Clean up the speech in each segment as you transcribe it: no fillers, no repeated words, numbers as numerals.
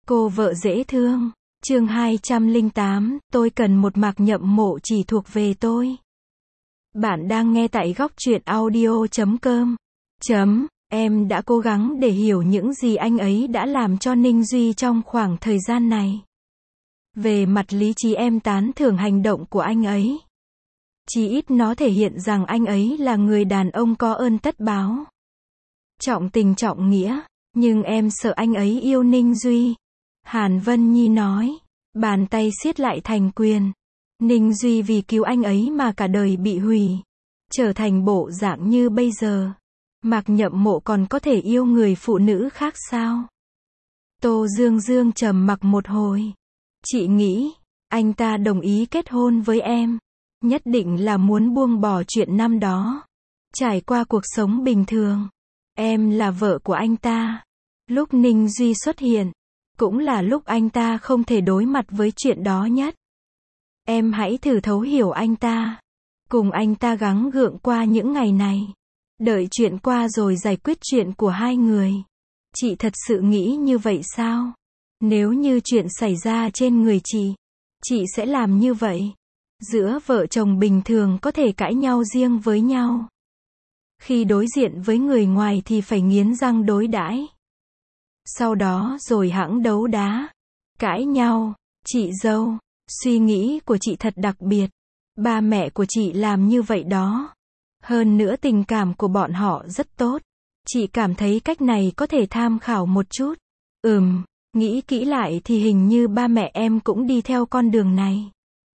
Cô vợ dễ thương. Chương 208, tôi cần một Mạc Nhậm Mộ chỉ thuộc về tôi. Bạn đang nghe tại góc truyện audio.com. Em đã cố gắng để hiểu những gì anh ấy đã làm cho Ninh Duy trong khoảng thời gian này. Về mặt lý trí em tán thưởng hành động của anh ấy. Chí ít nó thể hiện rằng anh ấy là người đàn ông có ơn tất báo. Trọng tình trọng nghĩa, nhưng em sợ anh ấy yêu Ninh Duy. Hàn Vân Nhi nói, bàn tay siết lại thành quyền. Ninh Duy vì cứu anh ấy mà cả đời bị hủy, trở thành bộ dạng như bây giờ. Mạc Nhậm Mộ còn có thể yêu người phụ nữ khác sao? Tô Dương Dương trầm mặc một hồi. Chị nghĩ, anh ta đồng ý kết hôn với em, nhất định là muốn buông bỏ chuyện năm đó, trải qua cuộc sống bình thường. Em là vợ của anh ta. Lúc Ninh Duy xuất hiện, cũng là lúc anh ta không thể đối mặt với chuyện đó nhất. Em hãy thử thấu hiểu anh ta. Cùng anh ta gắng gượng qua những ngày này. Đợi chuyện qua rồi giải quyết chuyện của hai người. Chị thật sự nghĩ như vậy sao? Nếu như chuyện xảy ra trên người chị sẽ làm như vậy. Giữa vợ chồng bình thường có thể cãi nhau riêng với nhau. Khi đối diện với người ngoài thì phải nghiến răng đối đãi. Sau đó rồi hẵng đấu đá, cãi nhau. Chị dâu, suy nghĩ của chị thật đặc biệt. Ba mẹ của chị làm như vậy đó. Hơn nữa tình cảm của bọn họ rất tốt. Chị cảm thấy cách này có thể tham khảo một chút. Nghĩ kỹ lại thì hình như ba mẹ em cũng đi theo con đường này.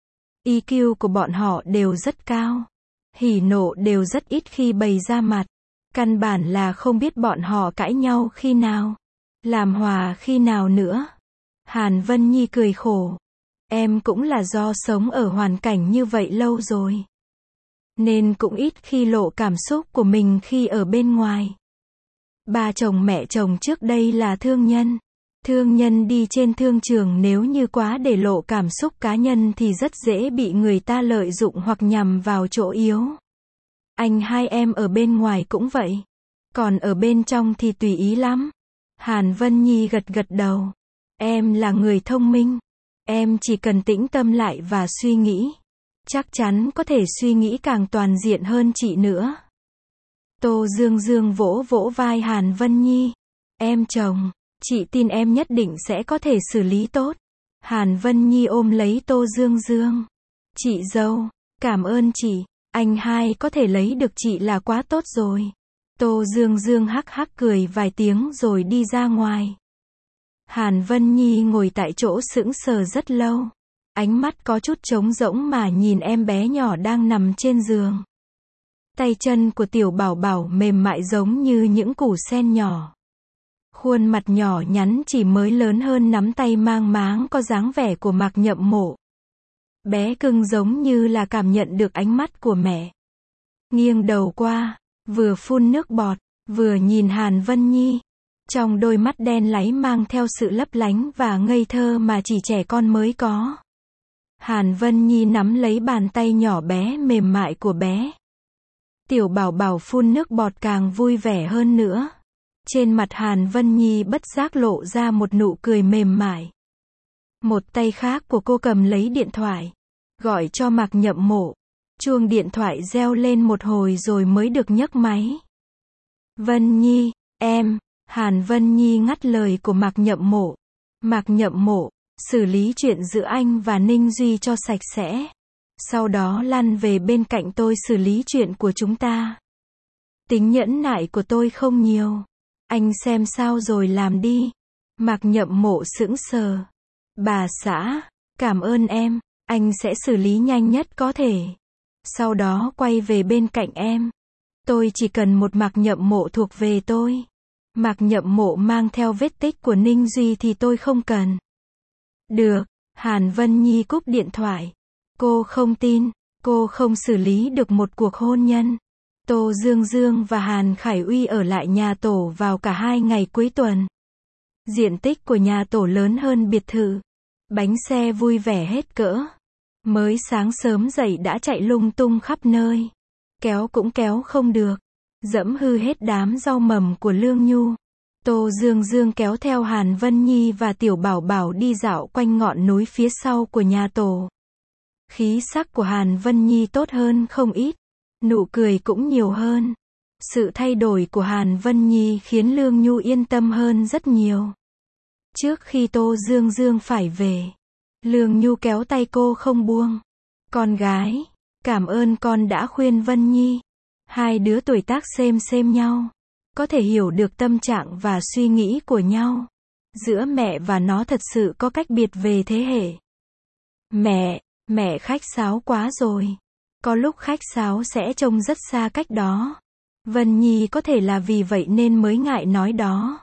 EQ của bọn họ đều rất cao. Hỉ nộ đều rất ít khi bày ra mặt. Căn bản là không biết bọn họ cãi nhau khi nào, làm hòa khi nào nữa. Hàn Vân Nhi cười khổ. Em cũng là do sống ở hoàn cảnh như vậy lâu rồi, nên cũng ít khi lộ cảm xúc của mình khi ở bên ngoài. Ba chồng mẹ chồng trước đây là thương nhân. Thương nhân đi trên thương trường nếu như quá để lộ cảm xúc cá nhân thì rất dễ bị người ta lợi dụng hoặc nhằm vào chỗ yếu. Anh hai em ở bên ngoài cũng vậy. Còn ở bên trong thì tùy ý lắm. Hàn Vân Nhi gật gật đầu. Em là người thông minh. Em chỉ cần tĩnh tâm lại và suy nghĩ. Chắc chắn có thể suy nghĩ càng toàn diện hơn chị nữa. Tô Dương Dương vỗ vỗ vai Hàn Vân Nhi. Em chồng, chị tin em nhất định sẽ có thể xử lý tốt. Hàn Vân Nhi ôm lấy Tô Dương Dương. Chị dâu, cảm ơn chị. Anh hai có thể lấy được chị là quá tốt rồi. Tô Dương Dương hắc hắc cười vài tiếng rồi đi ra ngoài. Hàn Vân Nhi ngồi tại chỗ sững sờ rất lâu. Ánh mắt có chút trống rỗng mà nhìn em bé nhỏ đang nằm trên giường. Tay chân của tiểu bảo bảo mềm mại giống như những củ sen nhỏ. Khuôn mặt nhỏ nhắn chỉ mới lớn hơn nắm tay mang máng có dáng vẻ của Mạc Nhậm Mộ. Bé cưng giống như là cảm nhận được ánh mắt của mẹ. Nghiêng đầu qua, vừa phun nước bọt, vừa nhìn Hàn Vân Nhi. Trong đôi mắt đen láy mang theo sự lấp lánh và ngây thơ mà chỉ trẻ con mới có. Hàn Vân Nhi nắm lấy bàn tay nhỏ bé mềm mại của bé. Tiểu bảo bảo phun nước bọt càng vui vẻ hơn nữa. Trên mặt Hàn Vân Nhi bất giác lộ ra một nụ cười mềm mại. Một tay khác của cô cầm lấy điện thoại, gọi cho Mạc Nhậm Mộ. Chuông điện thoại reo lên một hồi rồi mới được nhấc máy. Vân Nhi, em. Hàn Vân Nhi ngắt lời của Mạc Nhậm Mộ. Mạc Nhậm Mộ, xử lý chuyện giữa anh và Ninh Duy cho sạch sẽ. Sau đó lăn về bên cạnh tôi xử lý chuyện của chúng ta. Tính nhẫn nại của tôi không nhiều. Anh xem sao rồi làm đi. Mạc Nhậm Mộ sững sờ. Bà xã, cảm ơn em. Anh sẽ xử lý nhanh nhất có thể. Sau đó quay về bên cạnh em. Tôi chỉ cần một Mạc Nhậm Mộ thuộc về tôi. Mạc Nhậm Mộ mang theo vết tích của Ninh Duy thì tôi không cần. Được. Hàn Vân Nhi cúp điện thoại. Cô không tin, cô không xử lý được một cuộc hôn nhân. Tô Dương Dương và Hàn Khải Uy ở lại nhà tổ vào cả 2 ngày cuối tuần. Diện tích của nhà tổ lớn hơn biệt thự. Bánh xe vui vẻ hết cỡ. Mới sáng sớm dậy đã chạy lung tung khắp nơi. Kéo cũng kéo không được. Dẫm hư hết đám rau mầm của Lương Nhu. Tô Dương Dương kéo theo Hàn Vân Nhi và Tiểu Bảo Bảo đi dạo quanh ngọn núi phía sau của nhà Tổ. Khí sắc của Hàn Vân Nhi tốt hơn không ít, nụ cười cũng nhiều hơn. Sự thay đổi của Hàn Vân Nhi khiến Lương Nhu yên tâm hơn rất nhiều. Trước khi Tô Dương Dương phải về, Lương Nhu kéo tay cô không buông. Con gái, cảm ơn con đã khuyên Vân Nhi. Hai đứa tuổi tác xem nhau, có thể hiểu được tâm trạng và suy nghĩ của nhau. Giữa mẹ và nó thật sự có cách biệt về thế hệ. Mẹ khách sáo quá rồi. Có lúc khách sáo sẽ trông rất xa cách đó. Vân Nhi có thể là vì vậy nên mới ngại nói đó.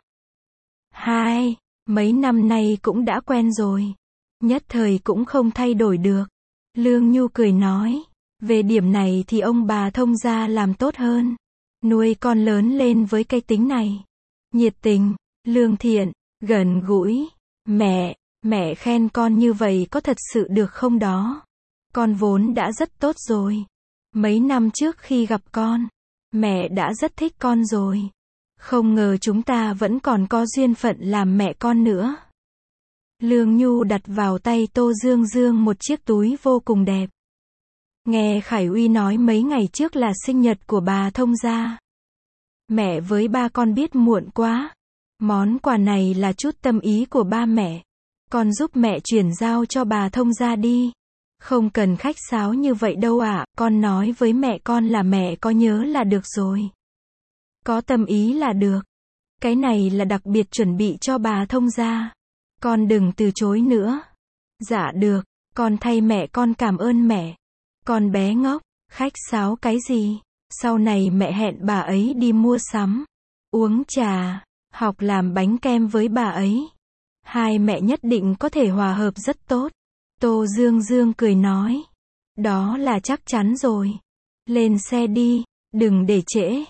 Mấy năm nay cũng đã quen rồi. Nhất thời cũng không thay đổi được. Lương Nhu cười nói. Về điểm này thì ông bà Thông gia làm tốt hơn. Nuôi con lớn lên với cái tính này. Nhiệt tình, lương thiện, gần gũi. Mẹ khen con như vậy có thật sự được không đó? Con vốn đã rất tốt rồi. Mấy năm trước khi gặp con, mẹ đã rất thích con rồi. Không ngờ chúng ta vẫn còn có duyên phận làm mẹ con nữa. Lương Nhu đặt vào tay Tô Dương Dương một chiếc túi vô cùng đẹp. Nghe Khải Uy nói mấy ngày trước là sinh nhật của bà Thông gia. Mẹ với ba con biết muộn quá. Món quà này là chút tâm ý của ba mẹ. Con giúp mẹ chuyển giao cho bà Thông gia đi. Không cần khách sáo như vậy đâu ạ, con nói với mẹ con là mẹ có nhớ là được rồi. Có tâm ý là được. Cái này là đặc biệt chuẩn bị cho bà Thông gia. Con đừng từ chối nữa. Dạ được, con thay mẹ con cảm ơn mẹ. Con bé ngốc, khách sáo cái gì? Sau này mẹ hẹn bà ấy đi mua sắm, uống trà, học làm bánh kem với bà ấy. Hai mẹ nhất định có thể hòa hợp rất tốt. Tô Dương Dương cười nói. Đó là chắc chắn rồi. Lên xe đi, đừng để trễ.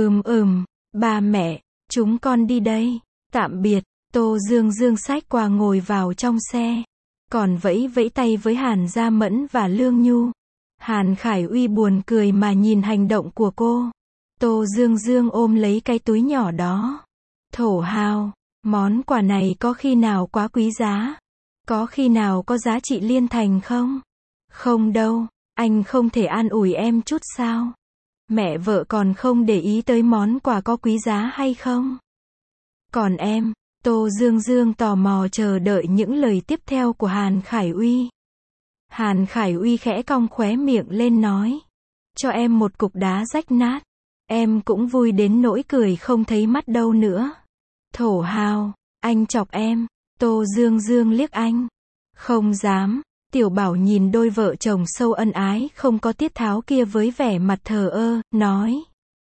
Ba mẹ, chúng con đi đây. Tạm biệt. Tô Dương Dương xách quà ngồi vào trong xe. Còn vẫy tay với Hàn Gia Mẫn và Lương Nhu. Hàn Khải Uy buồn cười mà nhìn hành động của cô. Tô Dương Dương ôm lấy cái túi nhỏ đó. Thổ hào, món quà này có khi nào quá quý giá? Có khi nào có giá trị liên thành không? Không đâu, anh không thể an ủi em chút sao? Mẹ vợ còn không để ý tới món quà có quý giá hay không? Còn em, Tô Dương Dương tò mò chờ đợi những lời tiếp theo của Hàn Khải Uy. Hàn Khải Uy khẽ cong khóe miệng lên nói. Cho em một cục đá rách nát. Em cũng vui đến nỗi cười không thấy mắt đâu nữa. Thổ hào, anh chọc em. Tô Dương Dương liếc anh. Không dám. Tiểu Bảo nhìn đôi vợ chồng sâu ân ái không có tiết tháo kia với vẻ mặt thờ ơ, nói.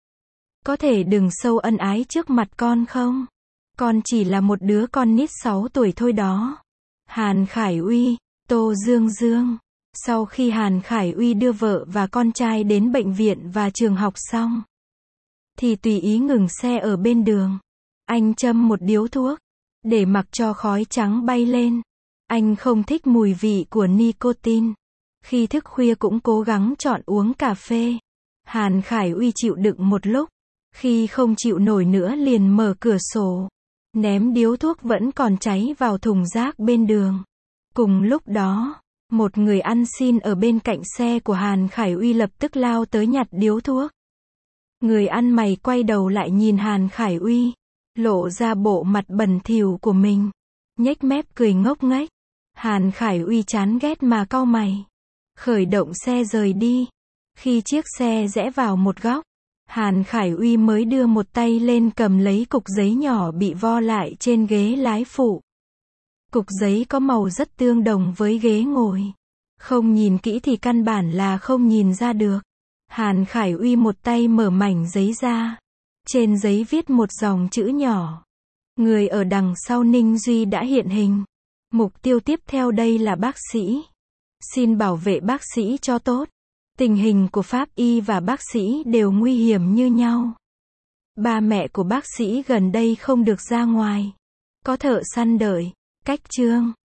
Có thể đừng sâu ân ái trước mặt con không? Con chỉ là một đứa con nít 6 tuổi thôi đó. Hàn Khải Uy, Tô Dương Dương. Sau khi Hàn Khải Uy đưa vợ và con trai đến bệnh viện và trường học xong, thì tùy ý ngừng xe ở bên đường. Anh châm một điếu thuốc, để mặc cho khói trắng bay lên. Anh không thích mùi vị của nicotine. Khi thức khuya cũng cố gắng chọn uống cà phê. Hàn Khải Uy chịu đựng một lúc. Khi không chịu nổi nữa liền mở cửa sổ. Ném điếu thuốc vẫn còn cháy vào thùng rác bên đường. Cùng lúc đó, một người ăn xin ở bên cạnh xe của Hàn Khải Uy lập tức lao tới nhặt điếu thuốc. Người ăn mày quay đầu lại nhìn Hàn Khải Uy, lộ ra bộ mặt bẩn thỉu của mình, nhếch mép cười ngốc nghếch. Hàn Khải Uy chán ghét mà cau mày, khởi động xe rời đi. Khi chiếc xe rẽ vào một góc, Hàn Khải Uy mới đưa một tay lên cầm lấy cục giấy nhỏ bị vo lại trên ghế lái phụ. Cục giấy có màu rất tương đồng với ghế ngồi. Không nhìn kỹ thì căn bản là không nhìn ra được. Hàn Khải Uy một tay mở mảnh giấy ra. Trên giấy viết một dòng chữ nhỏ. Người ở đằng sau Ninh Duy đã hiện hình. Mục tiêu tiếp theo đây là bác sĩ. Xin bảo vệ bác sĩ cho tốt. Tình hình của pháp y và bác sĩ đều nguy hiểm như nhau. Ba mẹ của bác sĩ gần đây không được ra ngoài. Có thợ săn đợi. Cách chương